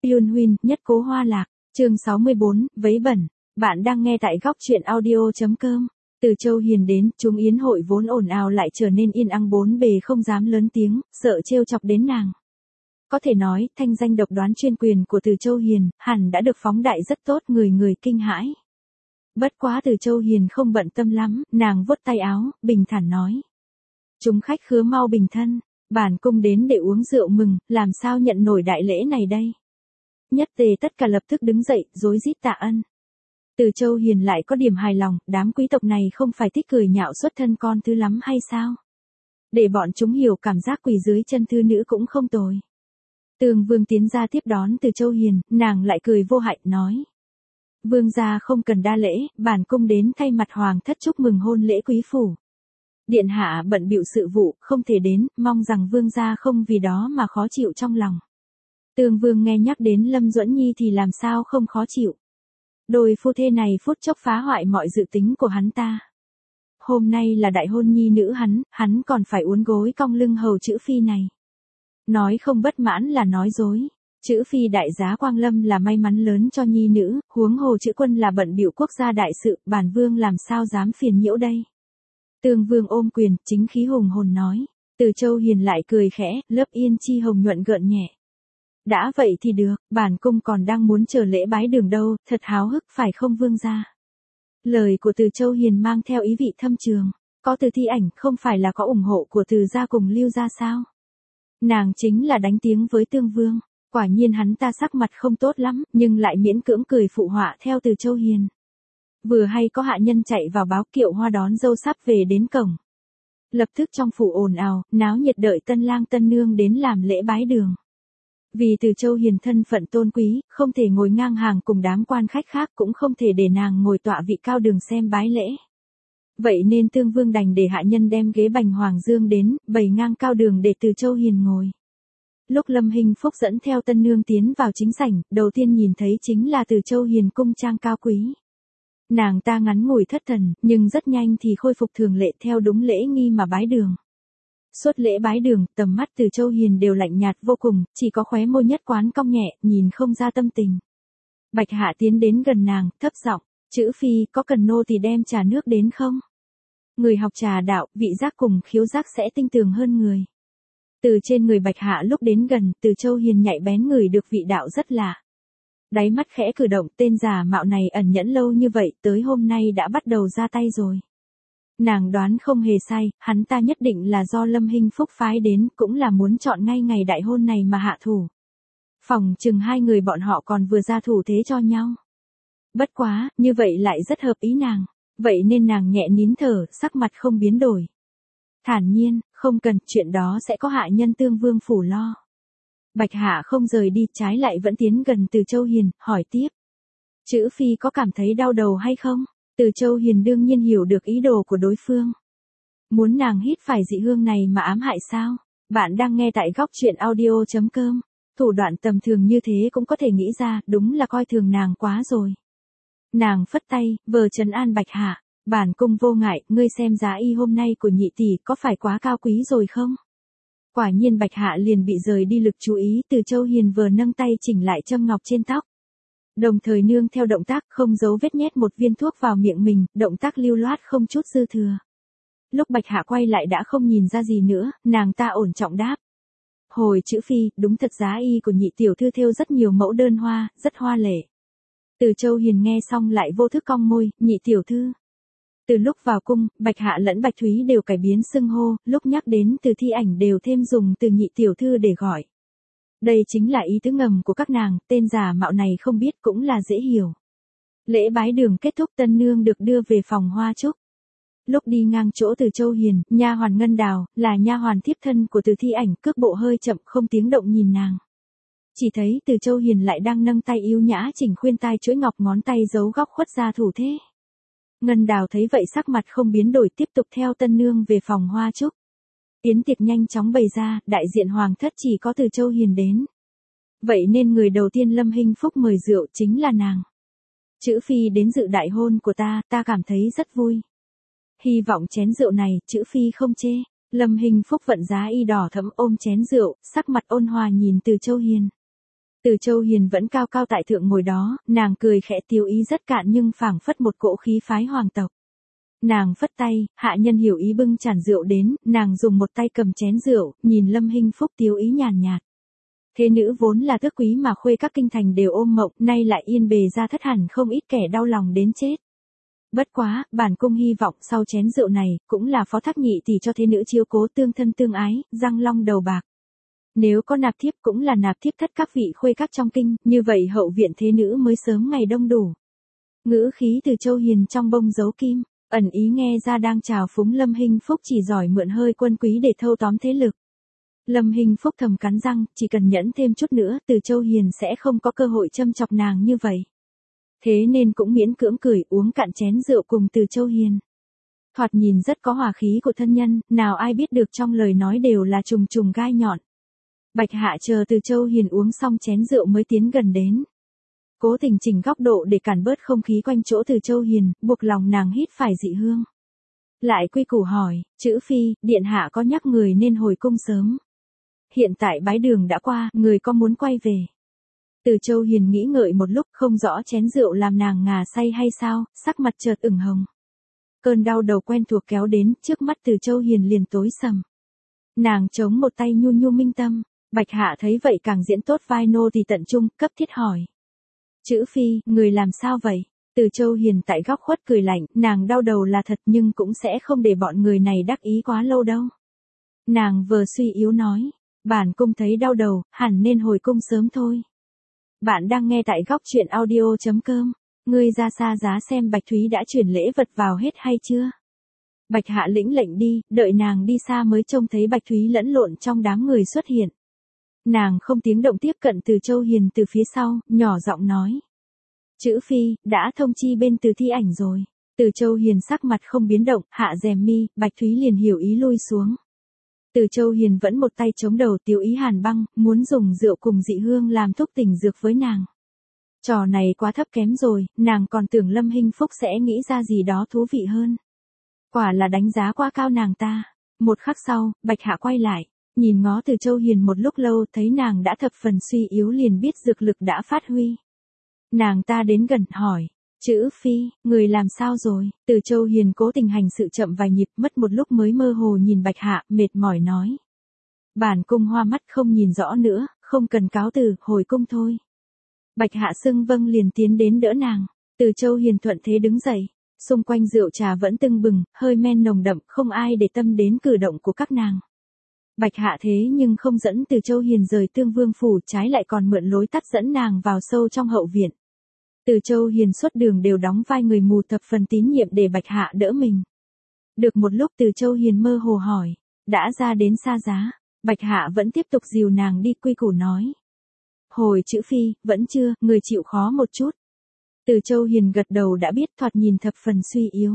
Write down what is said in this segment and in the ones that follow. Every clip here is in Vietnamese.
Yun Huynh, nhất cố hoa lạc, chương 64, vấy bẩn. Bạn đang nghe tại góc truyện audio.com. Từ Châu Hiền đến, chúng yến hội vốn ồn ào lại trở nên yên ắng bốn bề không dám lớn tiếng, sợ trêu chọc đến nàng. Có thể nói, thanh danh độc đoán chuyên quyền của Từ Châu Hiền, hẳn đã được phóng đại rất tốt, người người kinh hãi. Bất quá Từ Châu Hiền không bận tâm lắm, nàng vuốt tay áo, bình thản nói. Chúng khách khứa mau bình thân, bản cung đến để uống rượu mừng, làm sao nhận nổi đại lễ này đây. Nhất tề tất cả lập tức đứng dậy, rối rít tạ ân. Từ Châu Hiền lại có điểm hài lòng, đám quý tộc này không phải thích cười nhạo xuất thân con thứ lắm hay sao? Để bọn chúng hiểu cảm giác quỳ dưới chân thư nữ cũng không tồi. Tường Vương tiến ra tiếp đón Từ Châu Hiền, nàng lại cười vô hại, nói. Vương gia không cần đa lễ, bản cung đến thay mặt hoàng thất chúc mừng hôn lễ quý phủ. Điện hạ bận bịu sự vụ, không thể đến, mong rằng vương gia không vì đó mà khó chịu trong lòng. Tường Vương nghe nhắc đến Lâm Duẫn Nhi thì làm sao không khó chịu. Đôi phu thê này phút chốc phá hoại mọi dự tính của hắn ta. Hôm nay là đại hôn nhi nữ hắn còn phải uốn gối cong lưng hầu chữ phi này. Nói không bất mãn là nói dối. Chữ phi đại giá Quang Lâm là may mắn lớn cho nhi nữ, huống hồ chữ quân là bận bịu quốc gia đại sự, bản vương làm sao dám phiền nhiễu đây. Tường Vương ôm quyền, chính khí hùng hồn nói. Từ Châu Hiền lại cười khẽ, lớp yên chi hồng nhuận gợn nhẹ. Đã vậy thì được, bản cung còn đang muốn chờ lễ bái đường đâu, thật háo hức phải không vương gia. Lời của Từ Châu Hiền mang theo ý vị thâm trường, có Từ Thi Ảnh không phải là có ủng hộ của Từ gia cùng Lưu gia sao? Nàng chính là đánh tiếng với Tương Vương, quả nhiên hắn ta sắc mặt không tốt lắm, nhưng lại miễn cưỡng cười phụ họa theo Từ Châu Hiền. Vừa hay có hạ nhân chạy vào báo Kiệu Hoa đón dâu sắp về đến cổng. Lập tức trong phủ ồn ào, náo nhiệt đợi tân lang tân nương đến làm lễ bái đường. Vì Từ Châu Hiền thân phận tôn quý, không thể ngồi ngang hàng cùng đám quan khách khác, cũng không thể để nàng ngồi tọa vị cao đường xem bái lễ. Vậy nên Tương Vương đành để hạ nhân đem ghế bành hoàng dương đến, bày ngang cao đường để Từ Châu Hiền ngồi. Lúc Lâm Hinh Phúc dẫn theo tân nương tiến vào chính sảnh, đầu tiên nhìn thấy chính là Từ Châu Hiền cung trang cao quý. Nàng ta ngắn ngủi thất thần, nhưng rất nhanh thì khôi phục thường lệ theo đúng lễ nghi mà bái đường. Suốt lễ bái đường, tầm mắt Từ Châu Hiền đều lạnh nhạt vô cùng, chỉ có khóe môi nhất quán cong nhẹ, nhìn không ra tâm tình. Bạch Hạ tiến đến gần nàng, thấp giọng, chữ phi, có cần nô thì đem trà nước đến không? Người học trà đạo, vị giác cùng khiếu giác sẽ tinh tường hơn người. Từ trên người Bạch Hạ lúc đến gần, Từ Châu Hiền nhạy bén ngửi được vị đạo rất lạ. Đáy mắt khẽ cử động, tên giả mạo này ẩn nhẫn lâu như vậy, tới hôm nay đã bắt đầu ra tay rồi. Nàng đoán không hề sai, hắn ta nhất định là do Lâm Hinh Phúc phái đến, cũng là muốn chọn ngay ngày đại hôn này mà hạ thủ. Phòng chừng hai người bọn họ còn vừa ra thủ thế cho nhau. Bất quá, như vậy lại rất hợp ý nàng, vậy nên nàng nhẹ nín thở, sắc mặt không biến đổi. Thản nhiên, không cần, chuyện đó sẽ có hạ nhân Tương Vương phủ lo. Bạch Hạ không rời đi, trái lại vẫn tiến gần Từ Châu Hiền, hỏi tiếp. Chữ phi có cảm thấy đau đầu hay không? Từ Châu Hiền đương nhiên hiểu được ý đồ của đối phương. Muốn nàng hít phải dị hương này mà ám hại sao? Bạn đang nghe tại góc truyện audio.com. Thủ đoạn tầm thường như thế cũng có thể nghĩ ra, đúng là coi thường nàng quá rồi. Nàng phất tay, vờ trấn an Bạch Hạ. Bản cung vô ngại, ngươi xem giá y hôm nay của nhị tỷ có phải quá cao quý rồi không? Quả nhiên Bạch Hạ liền bị rời đi lực chú ý, Từ Châu Hiền vừa nâng tay chỉnh lại châm ngọc trên tóc. Đồng thời nương theo động tác không giấu vết nhét một viên thuốc vào miệng mình, động tác lưu loát không chút dư thừa. Lúc Bạch Hạ quay lại đã không nhìn ra gì nữa, nàng ta ổn trọng đáp. Hồi chữ phi, đúng thật giá y của nhị tiểu thư thêu rất nhiều mẫu đơn hoa, rất hoa lệ. Từ Châu Hiền nghe xong lại vô thức cong môi, nhị tiểu thư. Từ lúc vào cung, Bạch Hạ lẫn Bạch Thúy đều cải biến xưng hô, lúc nhắc đến Từ Thi Ảnh đều thêm dùng từ nhị tiểu thư để gọi. Đây chính là ý tứ ngầm của các nàng, tên giả mạo này không biết cũng là dễ hiểu. Lễ bái đường kết thúc, tân nương được đưa về phòng hoa trúc. Lúc đi ngang chỗ Từ Châu Hiền, nha hoàn Ngân Đào, là nha hoàn thiếp thân của Từ Thi Ảnh, cước bộ hơi chậm không tiếng động nhìn nàng. Chỉ thấy Từ Châu Hiền lại đang nâng tay yếu nhã chỉnh khuyên tai chuỗi ngọc, ngón tay giấu góc khuất ra thủ thế. Ngân Đào thấy vậy sắc mặt không biến đổi, tiếp tục theo tân nương về phòng hoa trúc. Yến tiệc nhanh chóng bày ra, đại diện hoàng thất chỉ có Từ Châu Hiền đến. Vậy nên người đầu tiên Lâm Hinh Phúc mời rượu chính là nàng. Chữ phi đến dự đại hôn của ta cảm thấy rất vui. Hy vọng chén rượu này, chữ phi không chê. Lâm Hinh Phúc vận giá y đỏ thẫm ôm chén rượu, sắc mặt ôn hòa nhìn Từ Châu Hiền. Từ Châu Hiền vẫn cao cao tại thượng ngồi đó, nàng cười khẽ tiêu ý rất cạn nhưng phảng phất một cỗ khí phái hoàng tộc. Nàng phất tay, hạ nhân hiểu ý bưng tràn rượu đến, nàng dùng một tay cầm chén rượu, nhìn Lâm Hinh Phúc tiêu ý nhàn nhạt. Thế nữ vốn là tước quý mà khuê các kinh thành đều ôm mộng, nay lại yên bề ra thất hẳn không ít kẻ đau lòng đến chết. Bất quá, bản cung hy vọng sau chén rượu này, cũng là phó thác nhị tỷ cho thế nữ chiếu cố tương thân tương ái, răng long đầu bạc. Nếu có nạp thiếp cũng là nạp thiếp thất các vị khuê các trong kinh, như vậy hậu viện thế nữ mới sớm ngày đông đủ. Ngữ khí Từ Châu Hiền trong bông giấu kim, ẩn ý nghe ra đang chào phúng Lâm Hinh Phúc chỉ giỏi mượn hơi quân quý để thâu tóm thế lực. Lâm Hinh Phúc thầm cắn răng, chỉ cần nhẫn thêm chút nữa Từ Châu Hiền sẽ không có cơ hội châm chọc nàng như vậy. Thế nên cũng miễn cưỡng cười uống cạn chén rượu cùng Từ Châu Hiền. Thoạt nhìn rất có hòa khí của thân nhân, nào ai biết được trong lời nói đều là trùng trùng gai nhọn. Bạch Hạ chờ Từ Châu Hiền uống xong chén rượu mới tiến gần đến. Cố tình chỉnh góc độ để cản bớt không khí quanh chỗ Từ Châu Hiền, buộc lòng nàng hít phải dị hương. Lại quy củ hỏi, chữ phi, điện hạ có nhắc người nên hồi cung sớm. Hiện tại bái đường đã qua, người có muốn quay về. Từ Châu Hiền nghĩ ngợi một lúc không rõ chén rượu làm nàng ngà say hay sao, sắc mặt chợt ửng hồng. Cơn đau đầu quen thuộc kéo đến, trước mắt Từ Châu Hiền liền tối sầm. Nàng chống một tay nhu nhu minh tâm, Bạch Hạ thấy vậy càng diễn tốt vai nô tỳ tận trung, cấp thiết hỏi. Chữ phi, người làm sao vậy? Từ Châu Hiền tại góc khuất cười lạnh, nàng đau đầu là thật nhưng cũng sẽ không để bọn người này đắc ý quá lâu đâu. Nàng vừa suy yếu nói, bản cung thấy đau đầu, hẳn nên hồi cung sớm thôi. Bạn đang nghe tại góc truyện audio.com, ngươi ra xa giá xem Bạch Thúy đã chuyển lễ vật vào hết hay chưa? Bạch Hạ lĩnh lệnh đi, đợi nàng đi xa mới trông thấy Bạch Thúy lẫn lộn trong đám người xuất hiện. Nàng không tiếng động tiếp cận Từ Châu Hiền từ phía sau, nhỏ giọng nói. Chữ phi, đã thông chi bên Từ thi ảnh rồi. Từ Châu Hiền sắc mặt không biến động, hạ rèm mi, Bạch Thúy liền hiểu ý lui xuống. Từ Châu Hiền vẫn một tay chống đầu tiêu ý hàn băng, muốn dùng rượu cùng dị hương làm thuốc tình dược với nàng. Trò này quá thấp kém rồi, nàng còn tưởng Lâm Hinh Phúc sẽ nghĩ ra gì đó thú vị hơn. Quả là đánh giá quá cao nàng ta. Một khắc sau, Bạch Hạ quay lại, nhìn ngó Từ Châu Hiền một lúc lâu thấy nàng đã thập phần suy yếu liền biết dược lực đã phát huy. Nàng ta đến gần hỏi, chữ phi, người làm sao rồi? Từ Châu Hiền cố tình hành sự chậm vài nhịp mất một lúc mới mơ hồ nhìn Bạch Hạ, mệt mỏi nói. Bản cung hoa mắt không nhìn rõ nữa, không cần cáo từ, hồi cung thôi. Bạch Hạ xưng vâng liền tiến đến đỡ nàng. Từ Châu Hiền thuận thế đứng dậy. Xung quanh rượu trà vẫn tưng bừng, hơi men nồng đậm, không ai để tâm đến cử động của các nàng. Bạch Hạ thế nhưng không dẫn Từ Châu Hiền rời Tương Vương phủ, trái lại còn mượn lối tắt dẫn nàng vào sâu trong hậu viện. Từ Châu Hiền suốt đường đều đóng vai người mù thập phần tín nhiệm để Bạch Hạ đỡ mình. Được một lúc Từ Châu Hiền mơ hồ hỏi, đã ra đến xa giá, Bạch Hạ vẫn tiếp tục dìu nàng đi quy củ nói. Hồi chữ phi, vẫn chưa, người chịu khó một chút. Từ Châu Hiền gật đầu đã biết thoạt nhìn thập phần suy yếu.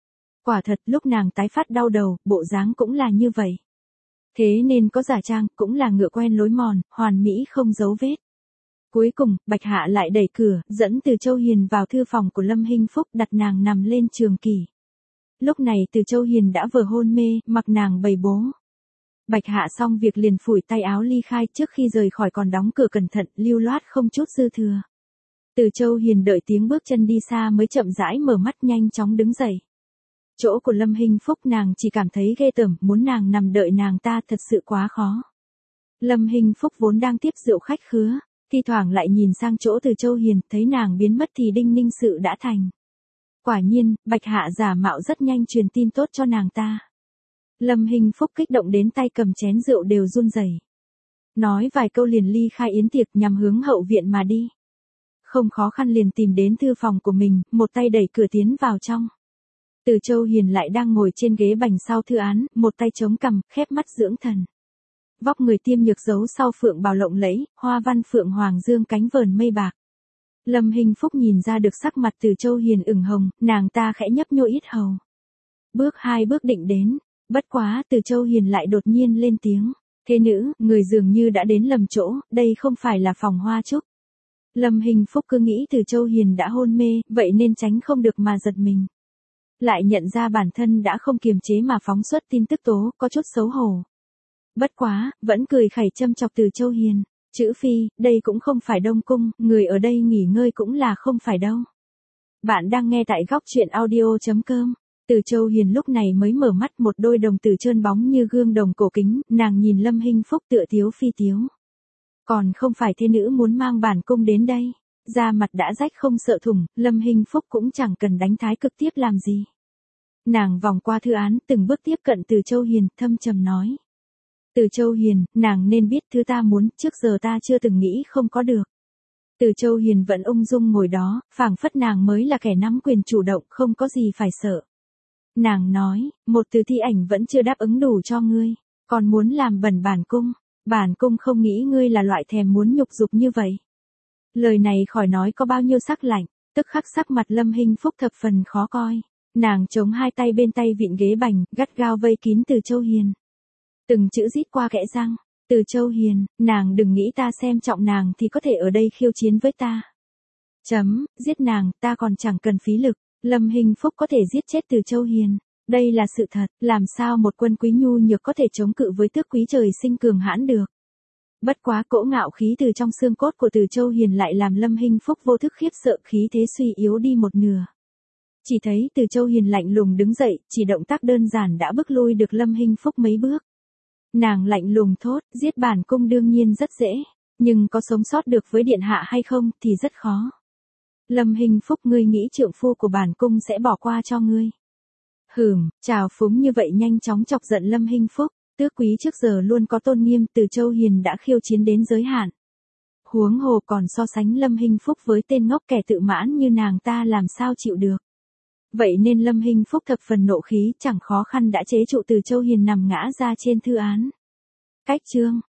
Quả thật lúc nàng tái phát đau đầu, bộ dáng cũng là như vậy. Thế nên có giả trang, cũng là ngựa quen lối mòn, hoàn mỹ không giấu vết. Cuối cùng, Bạch Hạ lại đẩy cửa, dẫn Từ Châu Hiền vào thư phòng của Lâm Hinh Phúc đặt nàng nằm lên trường kỷ. Lúc này Từ Châu Hiền đã vừa hôn mê, mặc nàng bày bố. Bạch Hạ xong việc liền phủi tay áo ly khai trước khi rời khỏi còn đóng cửa cẩn thận, lưu loát không chút dư thừa. Từ Châu Hiền đợi tiếng bước chân đi xa mới chậm rãi mở mắt nhanh chóng đứng dậy. Chỗ của Lâm Hinh Phúc nàng chỉ cảm thấy ghê tởm, muốn nàng nằm đợi nàng ta thật sự quá khó. Lâm Hinh Phúc vốn đang tiếp rượu khách khứa, thi thoảng lại nhìn sang chỗ Từ Châu Hiền, thấy nàng biến mất thì đinh ninh sự đã thành. Quả nhiên, Bạch Hạ giả mạo rất nhanh truyền tin tốt cho nàng ta. Lâm Hinh Phúc kích động đến tay cầm chén rượu đều run rẩy. Nói vài câu liền ly khai yến tiệc nhằm hướng hậu viện mà đi. Không khó khăn liền tìm đến thư phòng của mình, một tay đẩy cửa tiến vào trong. Từ Châu Hiền lại đang ngồi trên ghế bành sau thư án, một tay chống cằm, khép mắt dưỡng thần. Vóc người tiêm nhược giấu sau phượng bào lộng lẫy, hoa văn phượng hoàng dương cánh vờn mây bạc. Lâm Hinh Phúc nhìn ra được sắc mặt Từ Châu Hiền ửng hồng, nàng ta khẽ nhấp nhô yết hầu. Bước hai bước định đến, bất quá Từ Châu Hiền lại đột nhiên lên tiếng. Thế nữ, người dường như đã đến lầm chỗ, đây không phải là phòng hoa trúc. Lâm Hinh Phúc cứ nghĩ Từ Châu Hiền đã hôn mê, vậy nên tránh không được mà giật mình. Lại nhận ra bản thân đã không kiềm chế mà phóng xuất tin tức tố, có chút xấu hổ. Bất quá, vẫn cười khẩy châm chọc Từ Châu Hiền. Chữ Phi, đây cũng không phải Đông Cung, người ở đây nghỉ ngơi cũng là không phải đâu. Bạn đang nghe tại góc chuyện audio.com. Từ Châu Hiền lúc này mới mở mắt, một đôi đồng tử trơn bóng như gương đồng cổ kính, nàng nhìn Lâm Hinh Phúc tựa tiếu phi tiếu. Còn không phải thê nữ muốn mang bản cung đến đây. Da mặt đã rách không sợ thủng, Lâm Hinh Phúc cũng chẳng cần đánh thái cực tiếp làm gì. Nàng vòng qua thư án, từng bước tiếp cận Từ Châu Hiền, thâm trầm nói. Từ Châu Hiền, nàng nên biết thứ ta muốn, trước giờ ta chưa từng nghĩ không có được. Từ Châu Hiền vẫn ung dung ngồi đó, phảng phất nàng mới là kẻ nắm quyền chủ động, không có gì phải sợ. Nàng nói, một Từ Thi Ảnh vẫn chưa đáp ứng đủ cho ngươi, còn muốn làm bẩn bản cung. Bản cung không nghĩ ngươi là loại thèm muốn nhục dục như vậy. Lời này khỏi nói có bao nhiêu sắc lạnh, tức khắc sắc mặt Lâm Hinh Phúc thập phần khó coi. Nàng chống hai tay bên tay vịn ghế bành, gắt gao vây kín Từ Châu Hiền. Từng chữ rít qua kẽ răng, Từ Châu Hiền, nàng đừng nghĩ ta xem trọng nàng thì có thể ở đây khiêu chiến với ta. Giết nàng, ta còn chẳng cần phí lực. Lâm Hinh Phúc có thể giết chết Từ Châu Hiền. Đây là sự thật, làm sao một quân quý nhu nhược có thể chống cự với tước quý trời sinh cường hãn được. Bất quá cỗ ngạo khí từ trong xương cốt của Từ Châu Hiền lại làm Lâm Hinh Phúc vô thức khiếp sợ, khí thế suy yếu đi một nửa. Chỉ thấy Từ Châu Hiền lạnh lùng đứng dậy, chỉ động tác đơn giản đã bức lui được Lâm Hinh Phúc mấy bước. Nàng lạnh lùng thốt, giết bản cung đương nhiên rất dễ, nhưng có sống sót được với điện hạ hay không thì rất khó. Lâm Hinh Phúc, ngươi nghĩ trượng phu của bản cung sẽ bỏ qua cho ngươi? Trào phúng như vậy nhanh chóng chọc giận Lâm Hinh Phúc. Tước quý trước giờ luôn có tôn nghiêm, Từ Châu Hiền đã khiêu chiến đến giới hạn. Huống hồ còn so sánh Lâm Hinh Phúc với tên ngốc kẻ tự mãn như nàng ta làm sao chịu được. Vậy nên Lâm Hinh Phúc thập phần nộ khí, chẳng khó khăn đã chế trụ Từ Châu Hiền nằm ngã ra trên thư án. Cách chương